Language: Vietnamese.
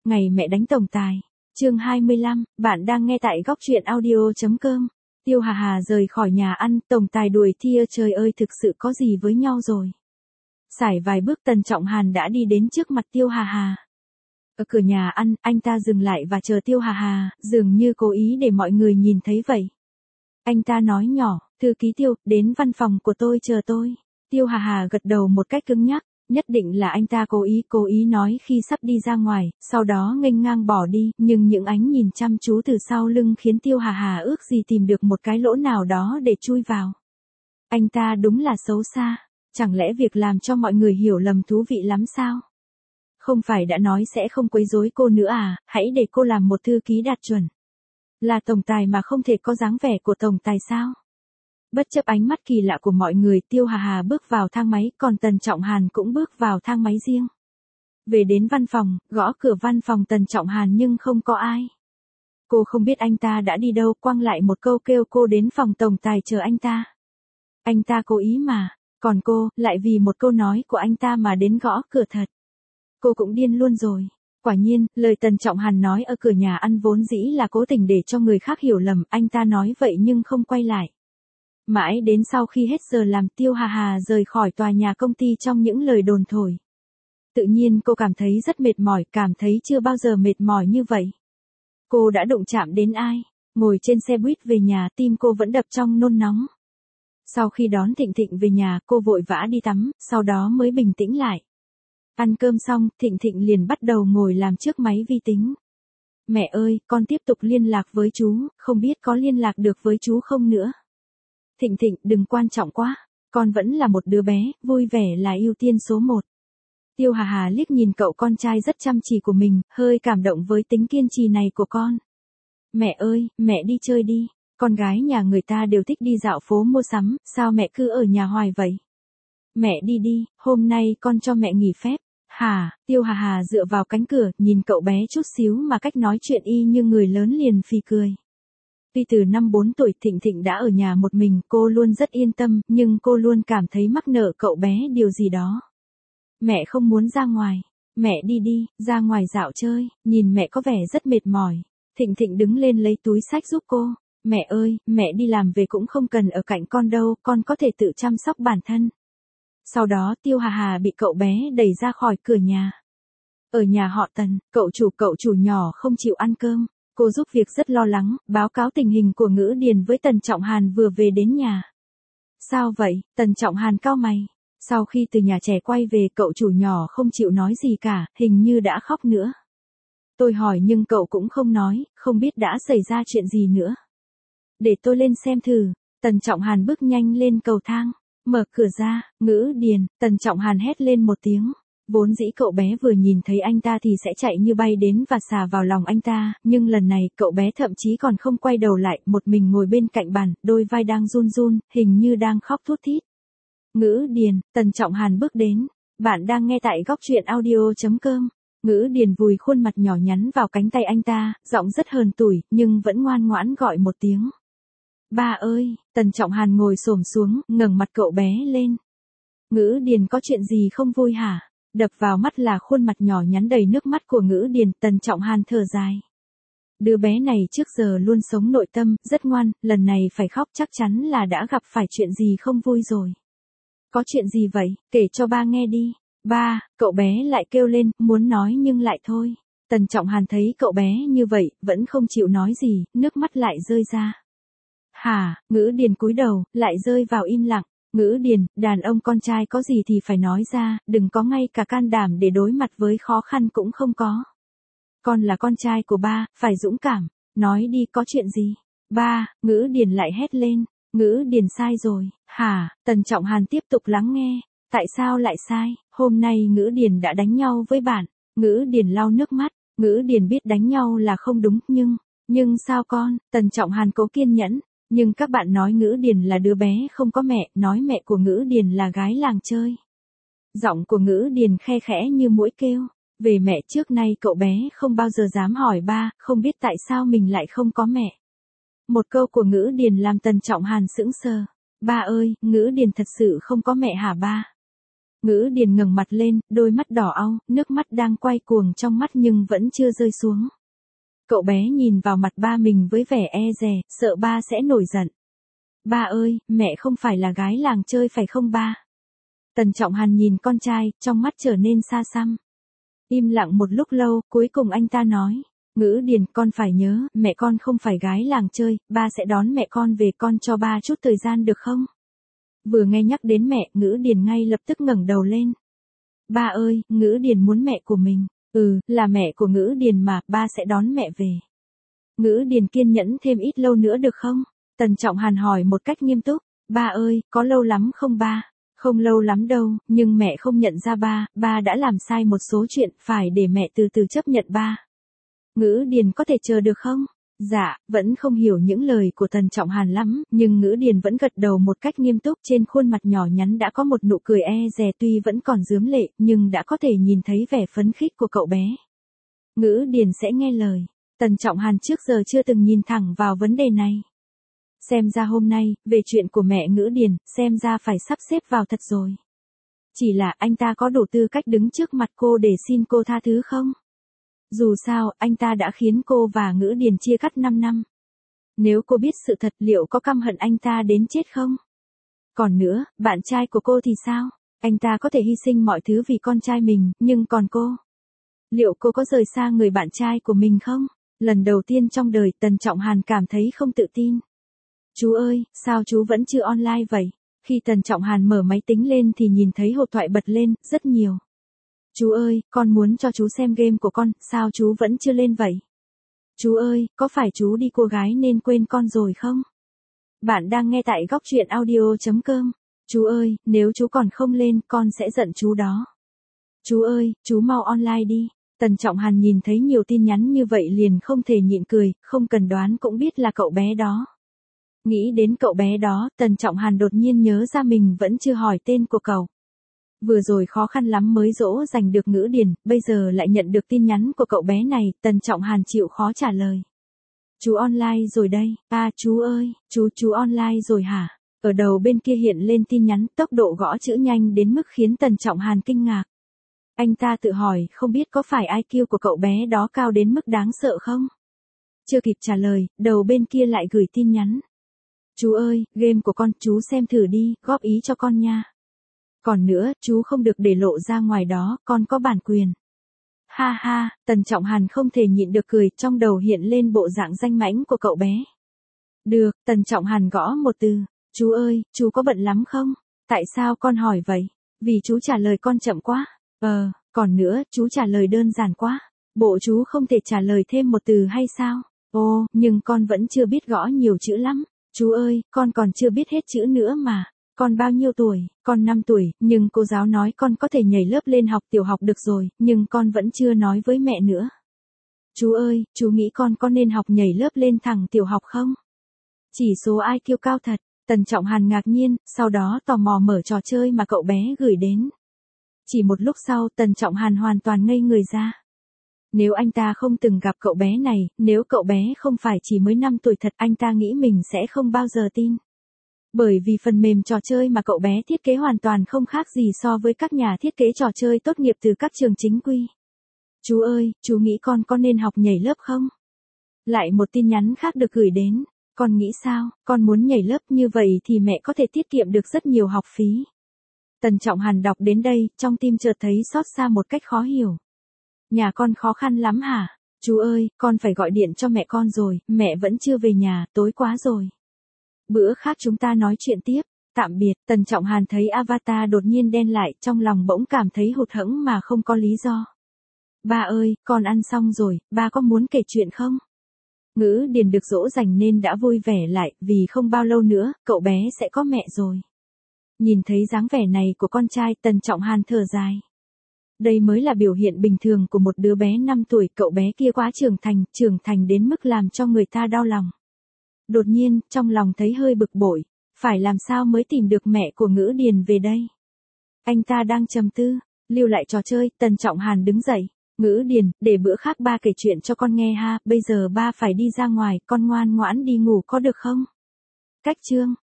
Ngày mẹ đánh tổng tài. Chương 25, bạn đang nghe tại góc truyện audio.com. Tiêu Hà Hà rời khỏi nhà ăn, tổng tài đuổi Thia, trời ơi thực sự có gì với nhau rồi. Sải vài bước Tần Trọng Hàn đã đi đến trước mặt Tiêu Hà Hà. Ở cửa nhà ăn, anh ta dừng lại và chờ Tiêu Hà Hà, dường như cố ý để mọi người nhìn thấy vậy. Anh ta nói nhỏ, thư ký Tiêu, đến văn phòng của tôi chờ tôi. Tiêu Hà Hà gật đầu một cách cứng nhắc. Nhất định là anh ta cố ý nói khi sắp đi ra ngoài, sau đó nghênh ngang bỏ đi, nhưng những ánh nhìn chăm chú từ sau lưng khiến Tiêu Hà Hà ước gì tìm được một cái lỗ nào đó để chui vào. Anh ta đúng là xấu xa, chẳng lẽ việc làm cho mọi người hiểu lầm thú vị lắm sao? Không phải đã nói sẽ không quấy rối cô nữa à, hãy để cô làm một thư ký đạt chuẩn. Là tổng tài mà không thể có dáng vẻ của tổng tài sao? Bất chấp ánh mắt kỳ lạ của mọi người, Tiêu Hà Hà bước vào thang máy, còn Tần Trọng Hàn cũng bước vào thang máy riêng. Về đến văn phòng, gõ cửa văn phòng Tần Trọng Hàn nhưng không có ai. Cô không biết anh ta đã đi đâu, quăng lại một câu kêu cô đến phòng tổng tài chờ anh ta. Anh ta cố ý mà, còn cô, lại vì một câu nói của anh ta mà đến gõ cửa thật. Cô cũng điên luôn rồi. Quả nhiên, lời Tần Trọng Hàn nói ở cửa nhà ăn vốn dĩ là cố tình để cho người khác hiểu lầm, anh ta nói vậy nhưng không quay lại. Mãi đến sau khi hết giờ làm, Tiêu Hà Hà rời khỏi tòa nhà công ty trong những lời đồn thổi. Tự nhiên cô cảm thấy rất mệt mỏi, cảm thấy chưa bao giờ mệt mỏi như vậy. Cô đã đụng chạm đến ai? Ngồi trên xe buýt về nhà, tim cô vẫn đập trong nôn nóng. Sau khi đón Thịnh Thịnh về nhà, cô vội vã đi tắm, sau đó mới bình tĩnh lại. Ăn cơm xong, Thịnh Thịnh liền bắt đầu ngồi làm trước máy vi tính. Mẹ ơi, con tiếp tục liên lạc với chú, không biết có liên lạc được với chú không nữa. Thịnh Thịnh, đừng quan trọng quá, con vẫn là một đứa bé, vui vẻ là ưu tiên số 1. Tiêu Hà Hà liếc nhìn cậu con trai rất chăm chỉ của mình, hơi cảm động với tính kiên trì này của con. Mẹ ơi, mẹ đi chơi đi, con gái nhà người ta đều thích đi dạo phố mua sắm, sao mẹ cứ ở nhà hoài vậy? Mẹ đi đi, hôm nay con cho mẹ nghỉ phép. Hà, Tiêu Hà Hà dựa vào cánh cửa, nhìn cậu bé chút xíu mà cách nói chuyện y như người lớn liền phì cười. Tuy từ năm 4 tuổi Thịnh Thịnh đã ở nhà một mình, cô luôn rất yên tâm, nhưng cô luôn cảm thấy mắc nợ cậu bé điều gì đó. Mẹ không muốn ra ngoài. Mẹ đi đi, ra ngoài dạo chơi, nhìn mẹ có vẻ rất mệt mỏi. Thịnh Thịnh đứng lên lấy túi xách giúp cô. Mẹ ơi, mẹ đi làm về cũng không cần ở cạnh con đâu, con có thể tự chăm sóc bản thân. Sau đó Tiêu Hà Hà bị cậu bé đẩy ra khỏi cửa nhà. Ở nhà họ Tần, cậu chủ nhỏ không chịu ăn cơm. Cô giúp việc rất lo lắng, báo cáo tình hình của Ngữ Điền với Tần Trọng Hàn vừa về đến nhà. Sao vậy? Tần Trọng Hàn cau mày. Sau khi từ nhà trẻ quay về, cậu chủ nhỏ không chịu nói gì cả, hình như đã khóc nữa. Tôi hỏi nhưng cậu cũng không nói, không biết đã xảy ra chuyện gì nữa. Để tôi lên xem thử. Tần Trọng Hàn bước nhanh lên cầu thang, mở cửa ra, Ngữ Điền, Tần Trọng Hàn hét lên một tiếng. Vốn dĩ cậu bé vừa nhìn thấy anh ta thì sẽ chạy như bay đến và xà vào lòng anh ta, nhưng lần này cậu bé thậm chí còn không quay đầu lại, một mình ngồi bên cạnh bàn, đôi vai đang run run, hình như đang khóc thút thít. Ngữ Điền, Tần Trọng Hàn bước đến. Bạn đang nghe tại góc truyện audio.com. Ngữ Điền vùi khuôn mặt nhỏ nhắn vào cánh tay anh ta, giọng rất hờn tủi, nhưng vẫn ngoan ngoãn gọi một tiếng. Ba ơi, Tần Trọng Hàn ngồi xổm xuống, ngẩng mặt cậu bé lên. Ngữ Điền có chuyện gì không vui hả? Đập vào mắt là khuôn mặt nhỏ nhắn đầy nước mắt của Ngữ Điền, Tần Trọng Hàn thở dài. Đứa bé này trước giờ luôn sống nội tâm, rất ngoan, lần này phải khóc chắc chắn là đã gặp phải chuyện gì không vui rồi. Có chuyện gì vậy, kể cho ba nghe đi. Ba, cậu bé lại kêu lên, muốn nói nhưng lại thôi. Tần Trọng Hàn thấy cậu bé như vậy, vẫn không chịu nói gì, nước mắt lại rơi ra. Hả, Ngữ Điền cúi đầu, lại rơi vào im lặng. Ngữ Điền, đàn ông con trai có gì thì phải nói ra, đừng có ngay cả can đảm để đối mặt với khó khăn cũng không có. Con là con trai của ba, phải dũng cảm, nói đi có chuyện gì. Ba, Ngữ Điền lại hét lên, Ngữ Điền sai rồi. Hả, Tần Trọng Hàn tiếp tục lắng nghe. Tại sao lại sai, hôm nay Ngữ Điền đã đánh nhau với bạn. Ngữ Điền lau nước mắt, Ngữ Điền biết đánh nhau là không đúng, nhưng sao con, Tần Trọng Hàn cố kiên nhẫn. Nhưng các bạn nói Ngữ Điền là đứa bé không có mẹ, nói mẹ của Ngữ Điền là gái làng chơi. Giọng của Ngữ Điền khe khẽ như muỗi kêu. Về mẹ trước nay cậu bé không bao giờ dám hỏi ba, không biết tại sao mình lại không có mẹ. Một câu của Ngữ Điền làm Tần Trọng Hàn sững sờ. Ba ơi, Ngữ Điền thật sự không có mẹ hả ba? Ngữ Điền ngẩng mặt lên, đôi mắt đỏ au, nước mắt đang quay cuồng trong mắt nhưng vẫn chưa rơi xuống. Cậu bé nhìn vào mặt ba mình với vẻ e dè, sợ ba sẽ nổi giận. Ba ơi, mẹ không phải là gái làng chơi phải không ba? Tần Trọng Hàn nhìn con trai, trong mắt trở nên xa xăm. Im lặng một lúc lâu, cuối cùng anh ta nói. Ngữ Điền, con phải nhớ, mẹ con không phải gái làng chơi, ba sẽ đón mẹ con về, con cho ba chút thời gian được không? Vừa nghe nhắc đến mẹ, Ngữ Điền ngay lập tức ngẩng đầu lên. Ba ơi, Ngữ Điền muốn mẹ của mình. Là mẹ của Ngữ Điền mà, ba sẽ đón mẹ về. Ngữ Điền kiên nhẫn thêm ít lâu nữa được không? Tần Trọng Hàn hỏi một cách nghiêm túc. Ba ơi, có lâu lắm không ba? Không lâu lắm đâu, nhưng mẹ không nhận ra ba đã làm sai một số chuyện, phải để mẹ từ từ chấp nhận ba. Ngữ Điền có thể chờ được không? Dạ, vẫn không hiểu những lời của Tần Trọng Hàn lắm, nhưng Ngữ Điền vẫn gật đầu một cách nghiêm túc, trên khuôn mặt nhỏ nhắn đã có một nụ cười e dè, tuy vẫn còn rướm lệ, nhưng đã có thể nhìn thấy vẻ phấn khích của cậu bé. Ngữ Điền sẽ nghe lời. Tần Trọng Hàn trước giờ chưa từng nhìn thẳng vào vấn đề này. Xem ra hôm nay, về chuyện của mẹ Ngữ Điền, xem ra phải sắp xếp vào thật rồi. Chỉ là anh ta có đủ tư cách đứng trước mặt cô để xin cô tha thứ không? Dù sao, anh ta đã khiến cô và Ngữ Điền chia cắt 5 năm. Nếu cô biết sự thật, liệu có căm hận anh ta đến chết không? Còn nữa, bạn trai của cô thì sao? Anh ta có thể hy sinh mọi thứ vì con trai mình, nhưng còn cô? Liệu cô có rời xa người bạn trai của mình không? Lần đầu tiên trong đời, Tần Trọng Hàn cảm thấy không tự tin. Chú ơi, sao chú vẫn chưa online vậy? Khi Tần Trọng Hàn mở máy tính lên thì nhìn thấy hộp thoại bật lên, rất nhiều. Chú ơi, con muốn cho chú xem game của con, sao chú vẫn chưa lên vậy? Chú ơi, có phải chú đi cô gái nên quên con rồi không? Bạn đang nghe tại góc truyện audio.com. Chú ơi, nếu chú còn không lên, con sẽ giận chú đó. Chú ơi, chú mau online đi. Tần Trọng Hàn nhìn thấy nhiều tin nhắn như vậy liền không thể nhịn cười, không cần đoán cũng biết là cậu bé đó. Nghĩ đến cậu bé đó, Tần Trọng Hàn đột nhiên nhớ ra mình vẫn chưa hỏi tên của cậu. Vừa rồi khó khăn lắm mới dỗ dành được Ngữ Điền, bây giờ lại nhận được tin nhắn của cậu bé này, Tần Trọng Hàn chịu khó trả lời. Chú online rồi đây, chú ơi, chú online rồi hả? Ở đầu bên kia hiện lên tin nhắn, tốc độ gõ chữ nhanh đến mức khiến Tần Trọng Hàn kinh ngạc. Anh ta tự hỏi, không biết có phải IQ của cậu bé đó cao đến mức đáng sợ không? Chưa kịp trả lời, đầu bên kia lại gửi tin nhắn. Chú ơi, game của con, chú xem thử đi, góp ý cho con nha. Còn nữa, chú không được để lộ ra ngoài đó, con có bản quyền. Ha ha, Tần Trọng Hàn không thể nhịn được cười, trong đầu hiện lên bộ dạng danh mãnh của cậu bé. Được, Tần Trọng Hàn gõ một từ. Chú ơi, chú có bận lắm không? Tại sao con hỏi vậy? Vì chú trả lời con chậm quá. Còn nữa, chú trả lời đơn giản quá. Bộ chú không thể trả lời thêm một từ hay sao? Ồ, nhưng con vẫn chưa biết gõ nhiều chữ lắm. Chú ơi, con còn chưa biết hết chữ nữa mà. Con bao nhiêu tuổi? Con 5 tuổi, nhưng cô giáo nói con có thể nhảy lớp lên học tiểu học được rồi, nhưng con vẫn chưa nói với mẹ nữa. Chú ơi, chú nghĩ con có nên học nhảy lớp lên thẳng tiểu học không? Chỉ số IQ cao thật. Tần Trọng Hàn ngạc nhiên, sau đó tò mò mở trò chơi mà cậu bé gửi đến. Chỉ một lúc sau, Tần Trọng Hàn hoàn toàn ngây người ra. Nếu anh ta không từng gặp cậu bé này, nếu cậu bé không phải chỉ mới 5 tuổi thật, anh ta nghĩ mình sẽ không bao giờ tin. Bởi vì phần mềm trò chơi mà cậu bé thiết kế hoàn toàn không khác gì so với các nhà thiết kế trò chơi tốt nghiệp từ các trường chính quy. Chú ơi, chú nghĩ con có nên học nhảy lớp không? Lại một tin nhắn khác được gửi đến. Con nghĩ sao, con muốn nhảy lớp như vậy thì mẹ có thể tiết kiệm được rất nhiều học phí. Tần Trọng Hàn đọc đến đây, trong tim chợt thấy xót xa một cách khó hiểu. Nhà con khó khăn lắm hả? Chú ơi, con phải gọi điện cho mẹ con rồi, mẹ vẫn chưa về nhà, tối quá rồi. Bữa khác chúng ta nói chuyện tiếp, tạm biệt. Tần Trọng Hàn thấy avatar đột nhiên đen lại, trong lòng bỗng cảm thấy hụt hẫng mà không có lý do. Ba ơi, con ăn xong rồi, ba có muốn kể chuyện không? Ngữ Điền được dỗ dành nên đã vui vẻ lại, vì không bao lâu nữa, cậu bé sẽ có mẹ rồi. Nhìn thấy dáng vẻ này của con trai, Tần Trọng Hàn thở dài. Đây mới là biểu hiện bình thường của một đứa bé 5 tuổi, cậu bé kia quá trưởng thành đến mức làm cho người ta đau lòng. Đột nhiên, trong lòng thấy hơi bực bội, phải làm sao mới tìm được mẹ của Ngữ Điền về đây? Anh ta đang trầm tư, lưu lại trò chơi, Tần Trọng Hàn đứng dậy. Ngữ Điền, để bữa khác ba kể chuyện cho con nghe ha, bây giờ ba phải đi ra ngoài, con ngoan ngoãn đi ngủ có được không? Cách chương